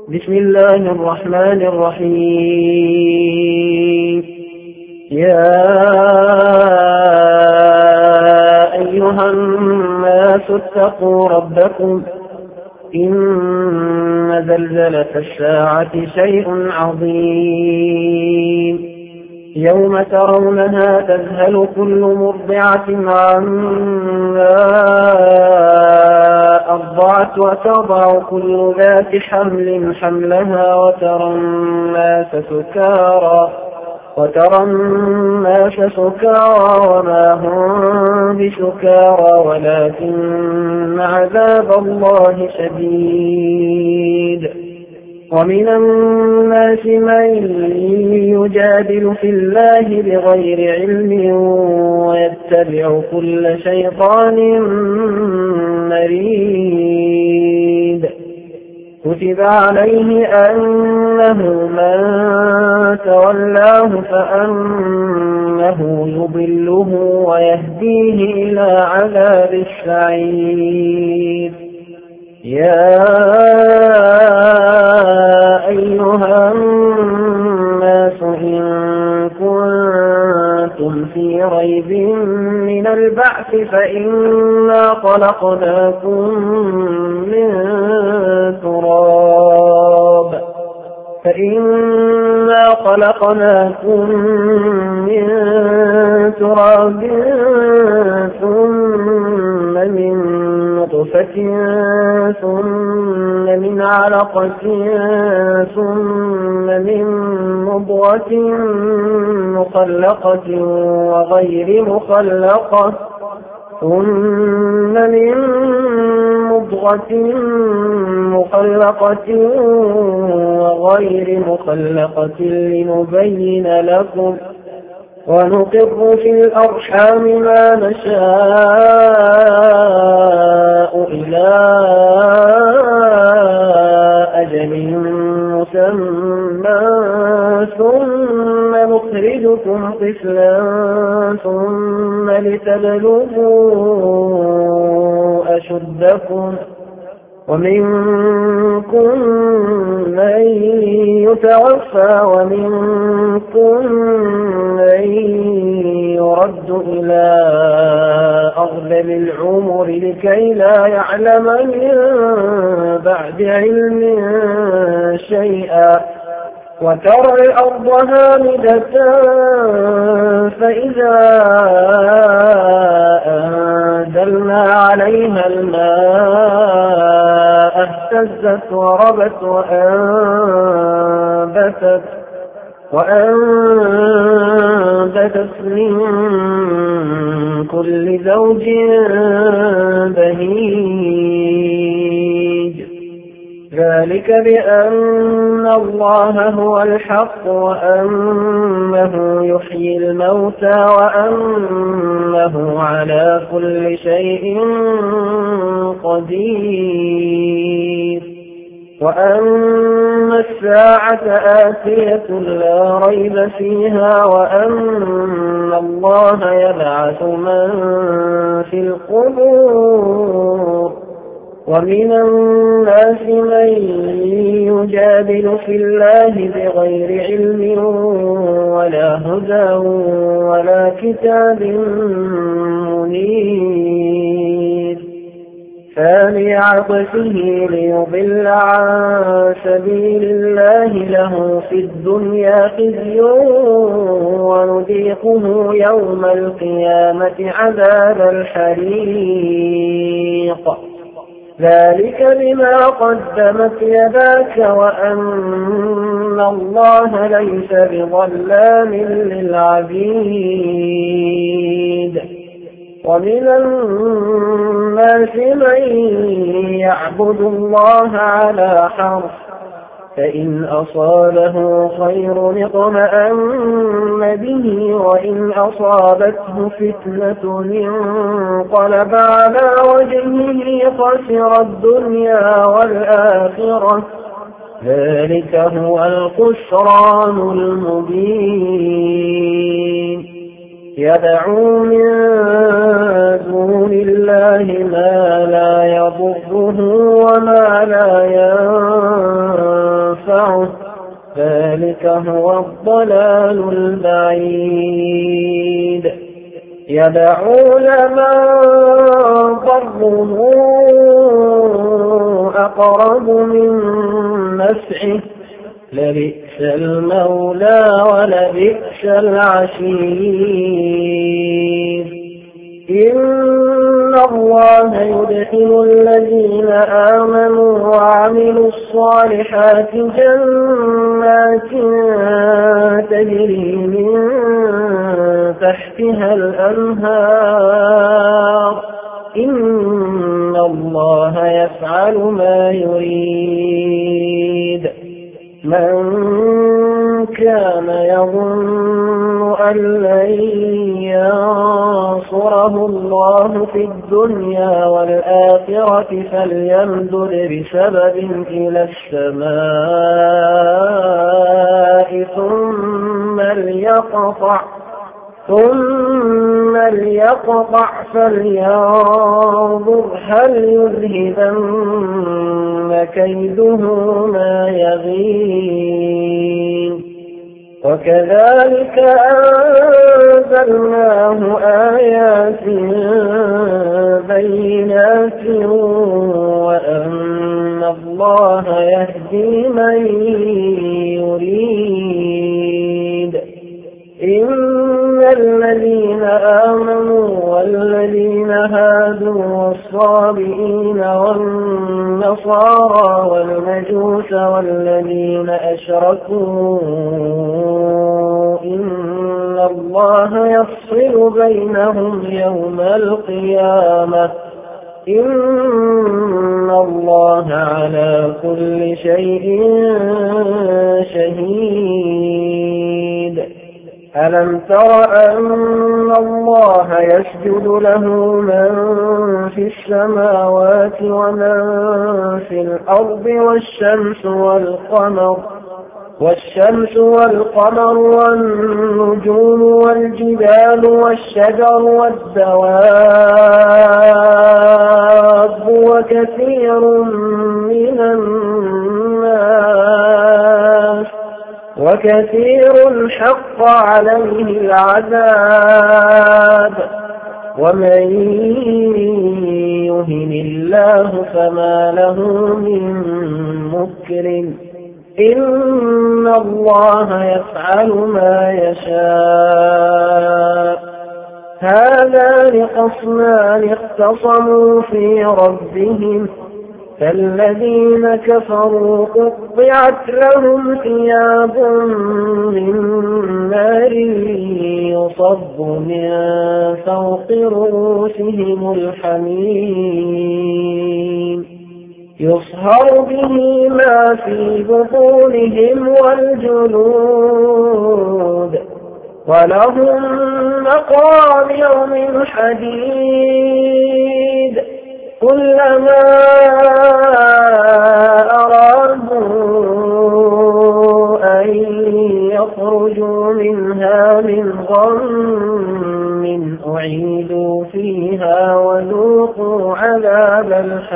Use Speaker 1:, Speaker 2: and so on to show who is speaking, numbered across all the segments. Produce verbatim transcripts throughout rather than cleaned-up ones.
Speaker 1: بسم الله الرحمن الرحيم. يا أيها الناس اتقوا ربكم إن زلزلة الساعة شيء عظيم يوم ترونها تذهل كل مرضعة عما أرضعت وتضع كل ذات حمل حملها وترى الناس سكارى وترى الناس سكارى وما هم بسكارى ولكن عذاب الله شديد. ومن الناس من يجادل في الله بغير علم ويتبع كل شيطان مريد. كتب عليه أنه من تولاه فأنه يضله ويهديه إلى عذاب السعير. يا أيها الناس إن كنتم في ريب من البعث فإنا خلقناكم من تراب فإنا خلقناكم من تراب ثم من نطفة ثم من علقة ثم من مضغة مخلقة وغير مخلقة ثم من مضغة مخلقة وغير مخلقة لنبين لكم ونقر في الأرحام ما نشاء إلى أجل مسمى ثم نخرجكم طفلا ثم لتبلغوا أشدكم ومنكم من يتوفى ومنكم من يرد إلى أرذل العمر لكي لا يعلم من بعد علم شيئا وترى الأرض هامدة فإذا أنزلنا عليها الماء اهتزت وربت وأنبتت وأنبتت من كل زوج بهيج. ذلك بأن الله هو الحق وأنه يحيي الموتى وأنه على كل شيء قدير وأن الساعة آتية لا ريب فيها وأن الله يبعث من في القبور. ومن الناس من يجادل في الله بغير علم ولا هدى ولا كتاب منير ثاني عطفه ليضل عن سبيل الله له في الدنيا خزي ونذيقه يوم القيامة عذاب الحريق. ذلك بما قدمت يداك وأن الله ليس بظلام للعبيد. ومن الناس من يعبد الله على حرف فإن أصابه خير اطمأن به وإن أصابته فتنة انقلب على وجهه خسر الدنيا والآخرة ذلك هو الخسران المبين. يدعو من دون الله ما لا يضره وما لا ينفعه ينفعه، ذلك هو الضلال البعيد. يدعو لمن ضره أقرب من نفعه، لبئس المولى ولبئس العشير. إن الله يدخل الذين آمنوا وعملوا الصالحات جنات تجري من تحتها الأنهار، إن الله يفعل ما يريد. من كان يظن أن لن ينصره الله في الدنيا والآخرة فليمدد بسبب إلى السماء ثم ليقطع ثم ليقطع فلينظر هل يذهبن كيده ما يغيظ. وكذلك أنزلناه آيات بينات وأن الله يهدي من يريد. إن الذين آمنوا والذين هادوا والصابئين والنصارى والمجوس والذين أشركوا إن الله يفصل بينهم يوم القيامة، إن الله على كل شيء شهيد. ألم تر أن الله يسجد له من في السماوات ومن في الأرض والشمس والقمر والشمس والقمر والنجوم والجبال والشجر والدواب وكثير من الناس وكثير حق عليه العذاب ومن يهن الله فما له من مكرم إن الله يفعل ما يشاء. هذان خصمان اختصموا في ربهم فالذين كفروا قطعت لهم ثياب من نار يصب من فوق رؤوسهم الحميم يصهر به ما في بطونهم والجلود ولهم مقامع من حديد كلما أرادوا أن يخرجوا منها من غم أعيدوا فيها وذوقوا عذاب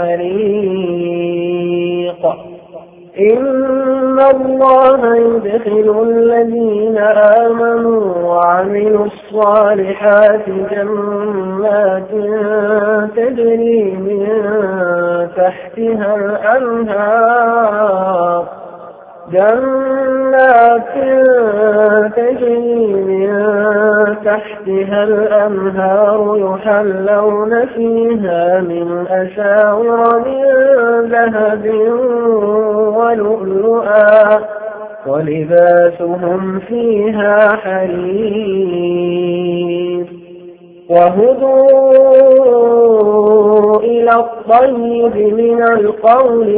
Speaker 1: الحريق. إن الله يدخل الذين آمنوا وعملوا الصالحات جنات تجري من تحتها الأنهار جنات تجري من تحتها الأنهار يحلون فيها من أساور من ذهب ولؤلؤا ولباسهم فيها حرير وهدوا إلى الطيب من القول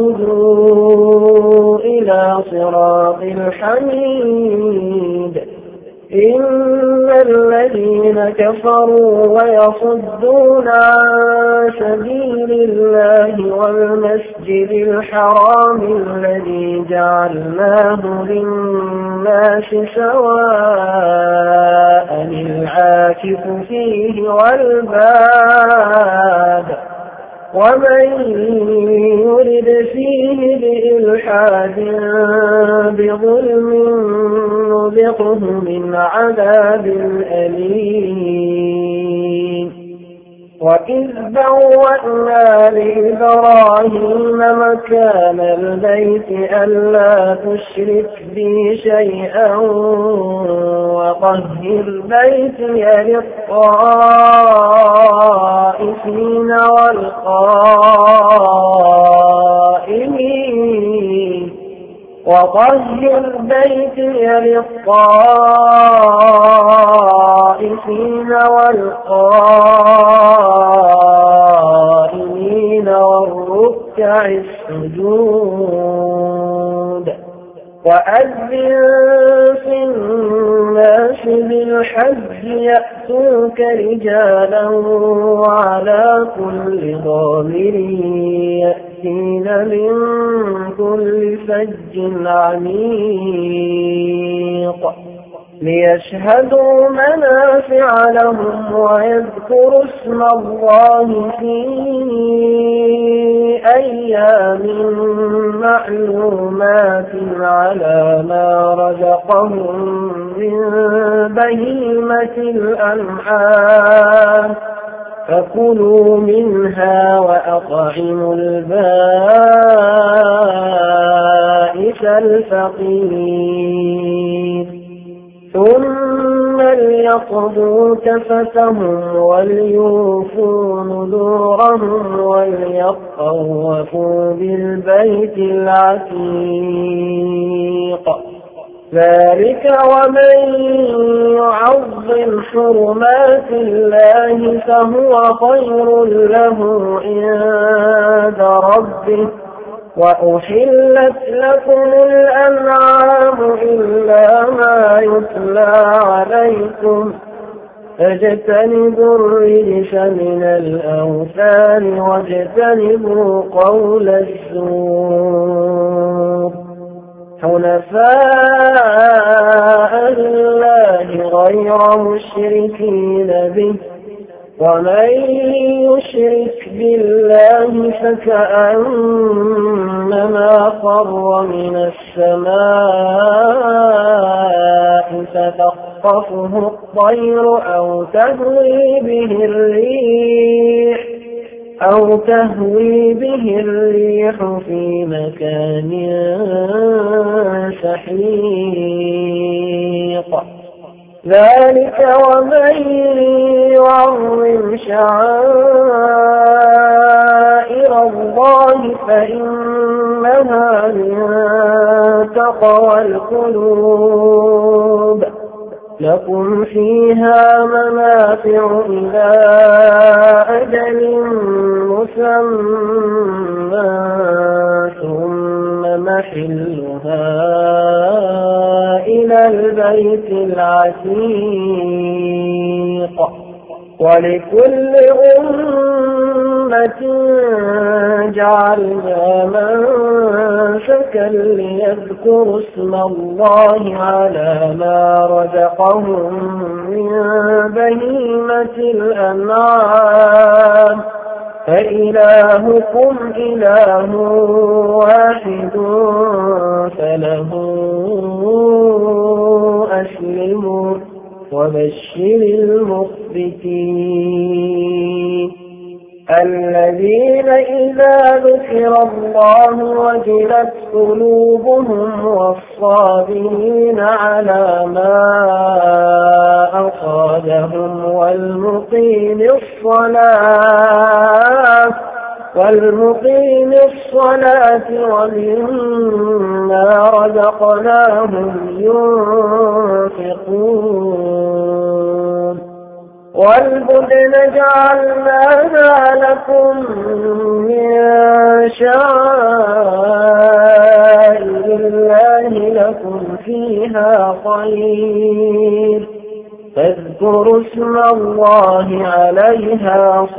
Speaker 1: وهدوا إلى صراط الحميد. إن الذين كفروا ويصدون عن سبيل الله والمسجد الحرام الذي جعلناه للناس سواء العاكف فيه والباد ومن يرد فيه بإلحاد بظلم نذقه من عذاب أليم وإذ بوأنا لإبراهيم مكان البيت ألا تشرك بي شيئا وطهر بيتي للطائفين والقائمين وطهر بيتي للطائفين والقائمين والركع السجود وأذن في الناس بالحج يأتوك رجالا وعلى كل ضامر يأتين من كل فج عميق ليشهدوا منافع لهم ويذكروا اسم الله في أيام معلومات على ما رزقهم من بهيمة الأنعام فكلوا منها وأطعموا البائس الفقير ثم ليقضوا تفتهم وليوفوا نذورهم وليطوفوا بالبيت العتيق ذلك ومن يعظم حرمات الله فهو خير له عند ربه وأحلت لكم الأنعام إلا ما يتلى عليكم فاجتنبوا الرجس من الأوثان واجتنبوا قول الزور حنفاء لله غير مشركين به ومن يشرك بالله فكأنما خر من السماء فتخطفه الطير أو تهوي به الريح أو تهوي به الريح في مكان سحيق ذلك ومن يعظم شعائر الله فإنها من تقوى القلوب لكم فيها منافع إلى أجل مسمى ثم محلها إلى البيت العتيق ولكل أمة جعلنا منسكا ليذكروا اسم الله على ما رزقهم من بهيمة الأنعام فإلهكم إله واحد فله أسلموا وبشر المخبتين الذين إذا ذكر الله وجلت قلوبهم والصابرين على ما أصابهم والمقيم الصلاة والمقيم الصلاة ومما رزقناهم ينفقون والبدن جعلناها لكم من شعائر الله لكم فيها خير فاذكروا اسم الله عليها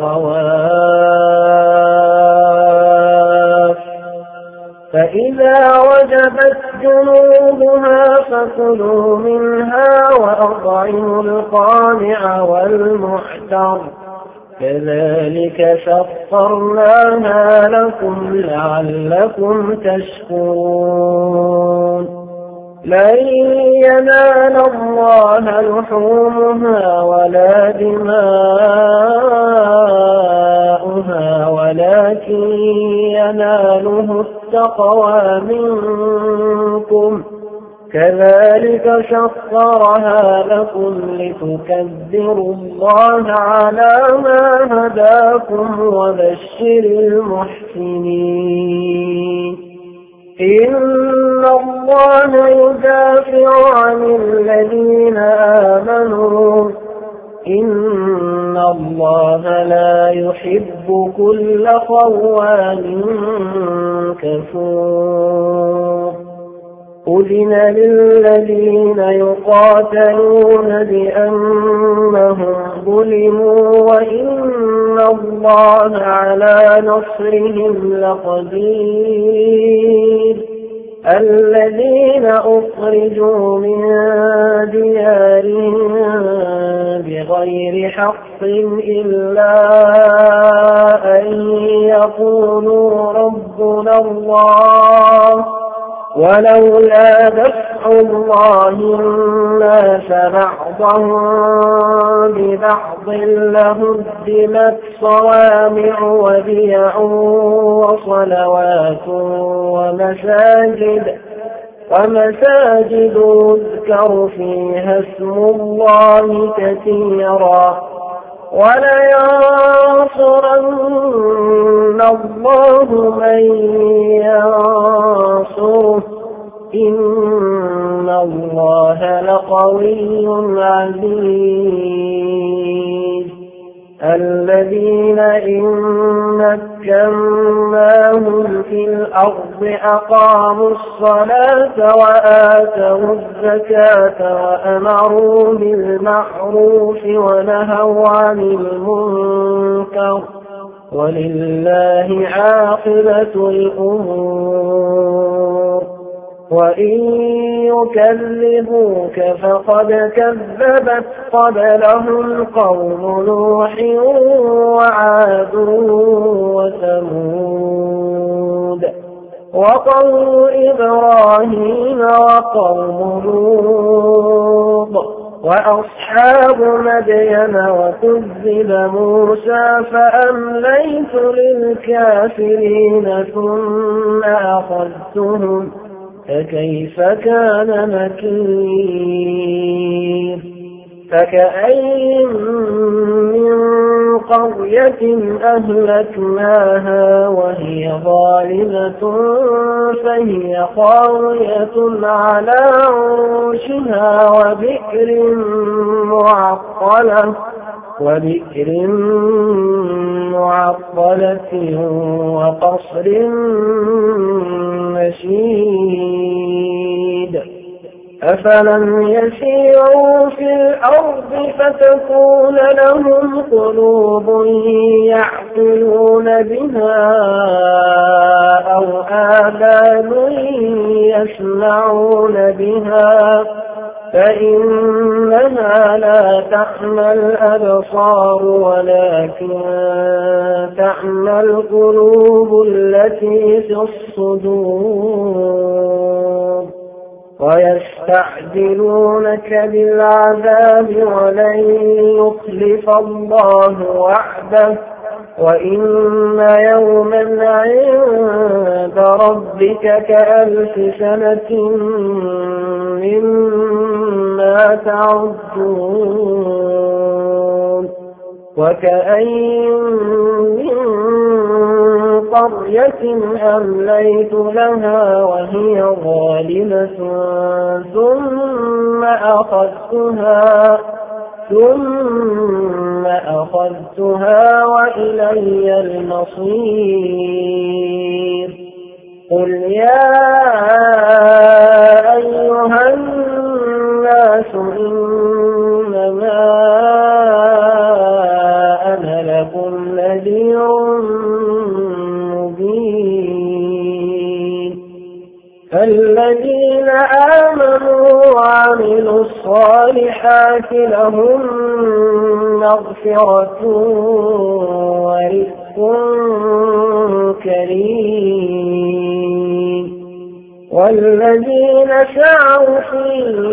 Speaker 1: صواف فإذا وجبت جنوبها فكلوا منها وأطعموا القانع والمعتر كذلك سخرناها لكم لعلكم تشكرون لن ينال الله لحومها ولا دماؤها ولكن يناله التقوى منكم كذلك سخرها لكم لتكبروا الله على ما هداكم وبشر المحسنين إن الله يدافع عن الذين آمنوا إن الله لا يحب كل خوان كفور أذن للذين يقاتلون بأنهم ظلموا وإن الله على نصرهم لقدير الذين أخرجوا من ديارهم بغير حق إلا أن يقولوا ربنا الله ولولا دفع الله الناس بعضهم ببعض لهدمت صوامع وبيع وصلوات ومساجد ومساجد يذكر فيها اسم الله كثيرا ولينصرن الله من ينصره إن الله لقوي عزيز الذين إن مكناهم في الأرض أقاموا الصلاة وآتوا الزكاة وأمروا بالمعروف ونهوا عن المنكر ولله عاقبة الأمور وإن يكذبوك فقد كذبت قبلهم قوم نوح وعاد وثمود وقوم إبراهيم وقوم لوط وأصحاب مدين وكذب موسى فأمليت للكافرين ثم أخذتهم فكيف كان نكير فكأين من قرية أهلكناها وهي ظالمة فهي خاوية على عروشها وبئر معطلة وبئر معطلة وقصر مشيد أفلم يسيروا في الأرض فتكون لهم قلوب يعقلون بها أو آذان يسمعون بها فإنها لا تعمى الأبصار ولكن تعمى القلوب التي في الصدور ويستعجلونك بالعذاب ولن يخلف الله وعده وإن يوما عند ربك كألف سنة مما تعدون وكأين من قرية أمليت لها وهي ظالمة ثم أخذتها ثم أخذتها وإلي المصير قل يا أيها الناس إنما أنا لكم نذير مبين فالذين آمنوا وعملوا الصالحات لهم مغفرة ورزق كريم والذين سعوا في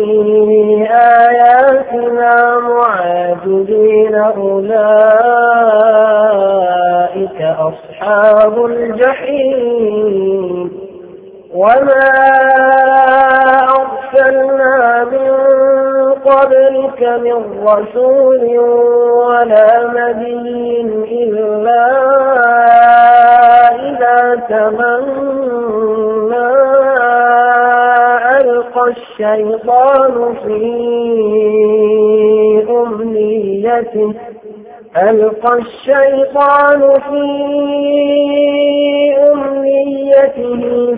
Speaker 1: آياتنا معاجزين أولئك أصحاب الجحيم وما أرسلنا من قبلك من رسول ولا نبي إلا إذا تمنى ألقى الشيطان في أمنيته ألقى الشيطان في أمنيته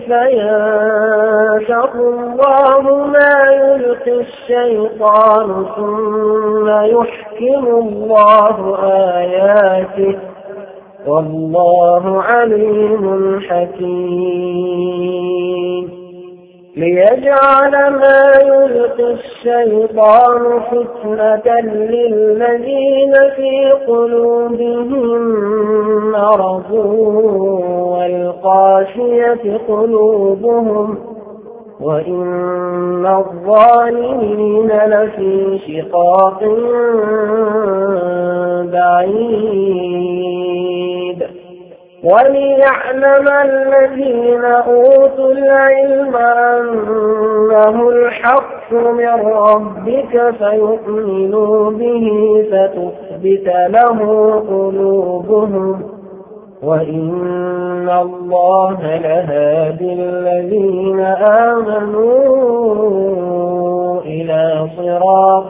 Speaker 1: فينسخ الله ما يلقي الشيطان ثم يحكم الله آياته والله عليم حكيم ليجعل ما يلقي الشيطان فتنة للذين في قلوبهم مرض والقاسية قلوبهم وإن الظالمين لفي شقاق بعيد وليعلم الذين أوتوا العلم أنه الحق من ربك فيؤمنوا به فتثبت له قلوبهم وإن الله لهادي الذين آمنوا إلى صراط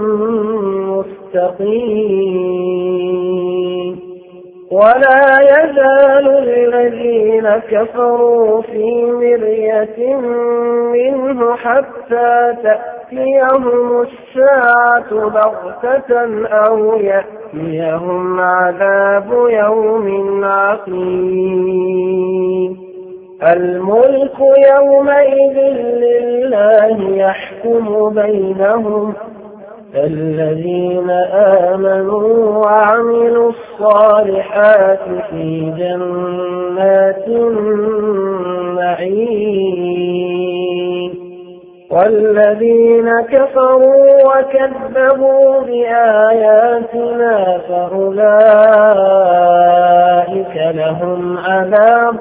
Speaker 1: مستقيم ولا يزال الذين كفروا في مرية منه حتى تأتيهم الساعة بغتة أو يأتيهم عذاب يوم عقيم الملك يومئذ لله يحكم بينهم الذين آمنوا وعملوا الصالحات في جنات النعيم والذين كفروا وكذبوا بآياتنا فأولئك لهم عذاب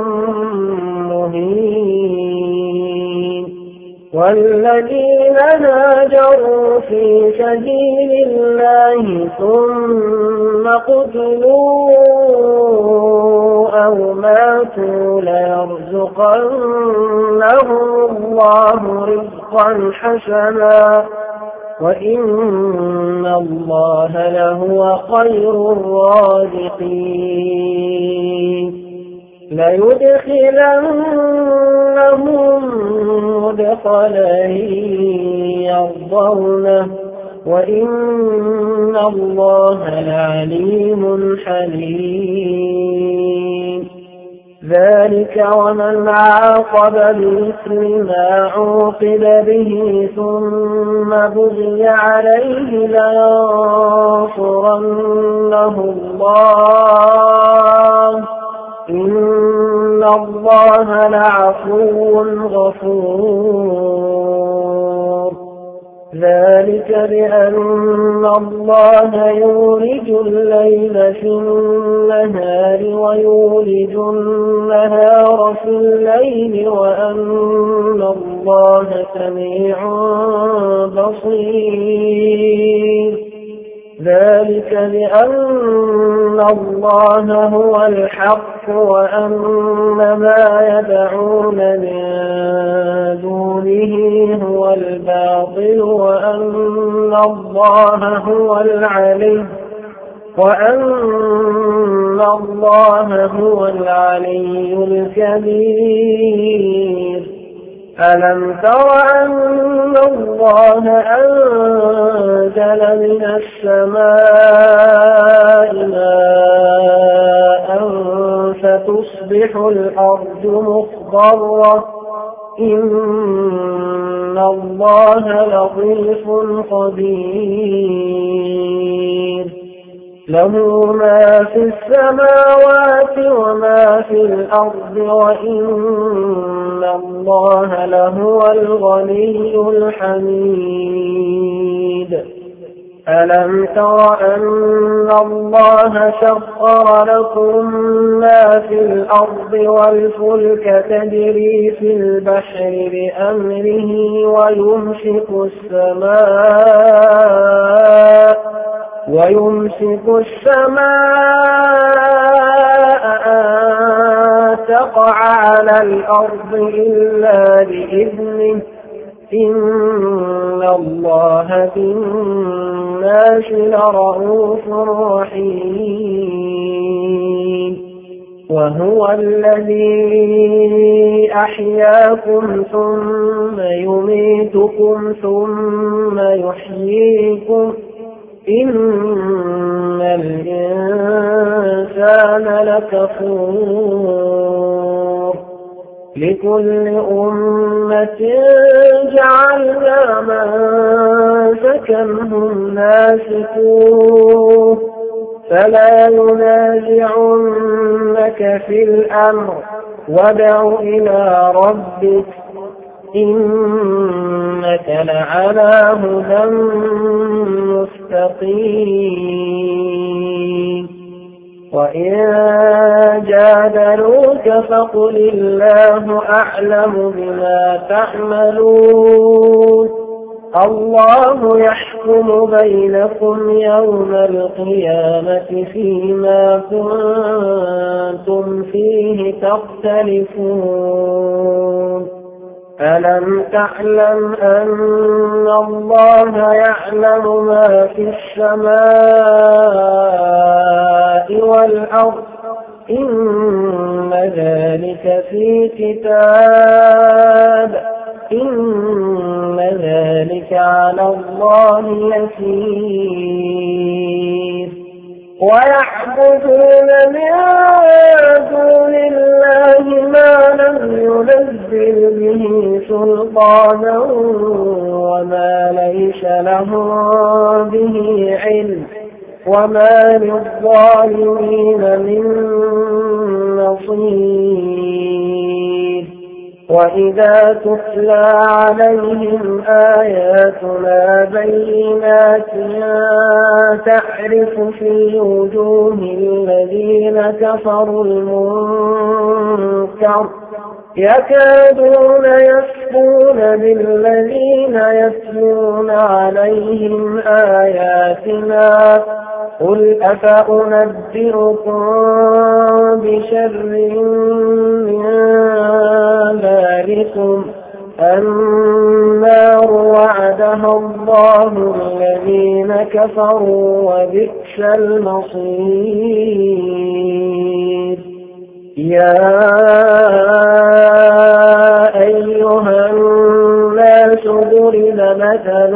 Speaker 1: مهين والذين هاجروا في سبيل الله ثم قتلوا أو ماتوا ليرزقنهم الله رزقا حسنا وإن الله لهو خير الرازقين ليدخلنهم مدخلا يرضونه وإن الله لعليم حليم ذلك ومن عاقب بمثل ما عوقب به ثم بغي عليه لينصرنه الله إن الله لعفو غفور ذلك بأن الله يولج الليل في النهار ويولج النهار في الليل وأن الله سميع بصير ذلك بأن الله هو الحق وأن ما يدعون من دونه هو الباطل وأن الله هو العلي وأن الله هو العلي الكبير ألم تر أن الله أنزل من السماء ماء فتصبح الأرض مخضرة إن الله لطيف خبير له ما في السماوات وما في الأرض وإن الله لهو الغني الحميد ألم تر أن الله سخر لكم ما في الأرض والفلك تجري في البحر بأمره ويمسك السماء ويمسك السماء أن تقع على الأرض إلا بإذنه إن الله بالناس لرءوف رحيم وهو الذي أحياكم ثم يميتكم ثم يحييكم إن الإنسان لكفور لكل أمة جعلنا منسكا هم ناسكوه فلا ينازعنك في الأمر وادع إلى ربك إنك لعلى هدى مستقيم وإن جادلوك فقل الله أعلم بما تعملون الله يحكم بينكم يوم القيامة فيما كنتم فيه تختلفون ألم تعلم أن الله يعلم ما في السماء والأرض إن ذلك في كتاب إن ذلك على الله يسير ويعبدون من دون الله ما لم ينزل به سلطانا وما ليس لهم به علم وما للظالمين من نصير وإذا تتلى عليهم آياتنا بينات تعرف في وجوه الذين كفروا المنكر يكادون يسقون بالذين يتلون عليهم آياتنا قل أفأنبئكم بشر من ذلكم النار وعدها الله الذين كفروا وبئس المصير يا أيها الناس ضرب مثل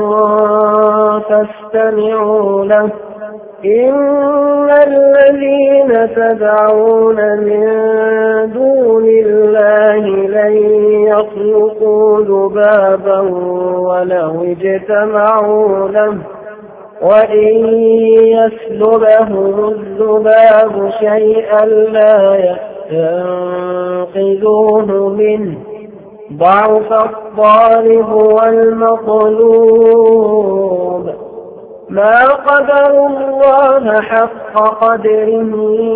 Speaker 1: فاستمعوا له إن الذين تدعون من دون الله لن يخلقوا ذبابا ولو اجتمعوا له وإن يسلبهم الذباب شيئا لا يستنقذوه منه ضعف الطالب والمطلوب ما قدروا الله حق قدره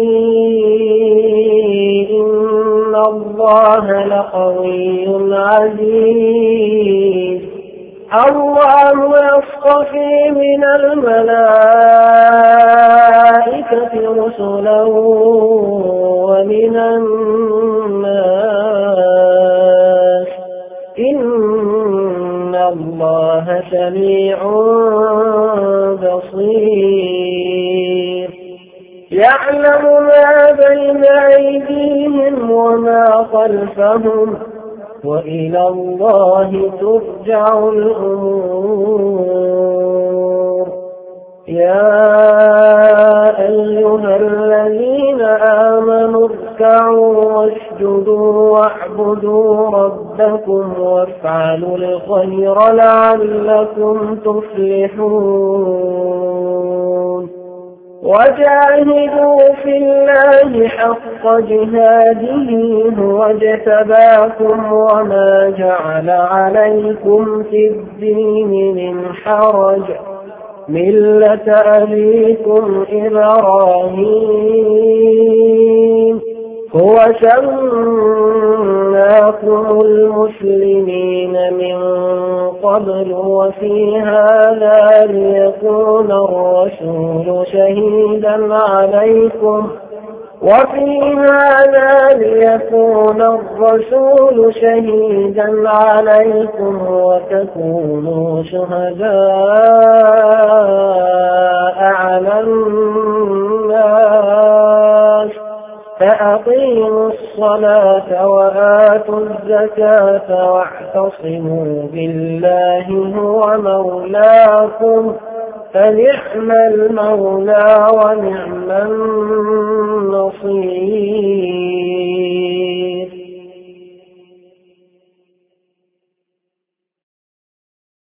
Speaker 1: إن الله لقوي عزيز الله يصطفي من الملائكة رسلا ومن الناس إن الله سميع بصير يعلم ما بين أيديهم وما خلفهم وإلى الله ترجع الأمور يا أيها الذين آمنوا واركعوا واسجدوا واعبدوا ربكم وافعلوا الخير لعلكم تفلحون وجاهدوا في الله حق جهاده هو اجتباكم وما جعل عليكم في الدين من حرج ملة أبيكم إبراهيم هو سماكم المسلمين من قبل وفي هذا ليكون الرسول شهيدا عليكم وفي هذا ليكون الرسول شهيدا عليكم وتكونوا شهداء على الناس فأقيموا الصلاة وآتوا الزكاة واعتصموا بالله هو مولاكم فنعم المولى ونعم النصير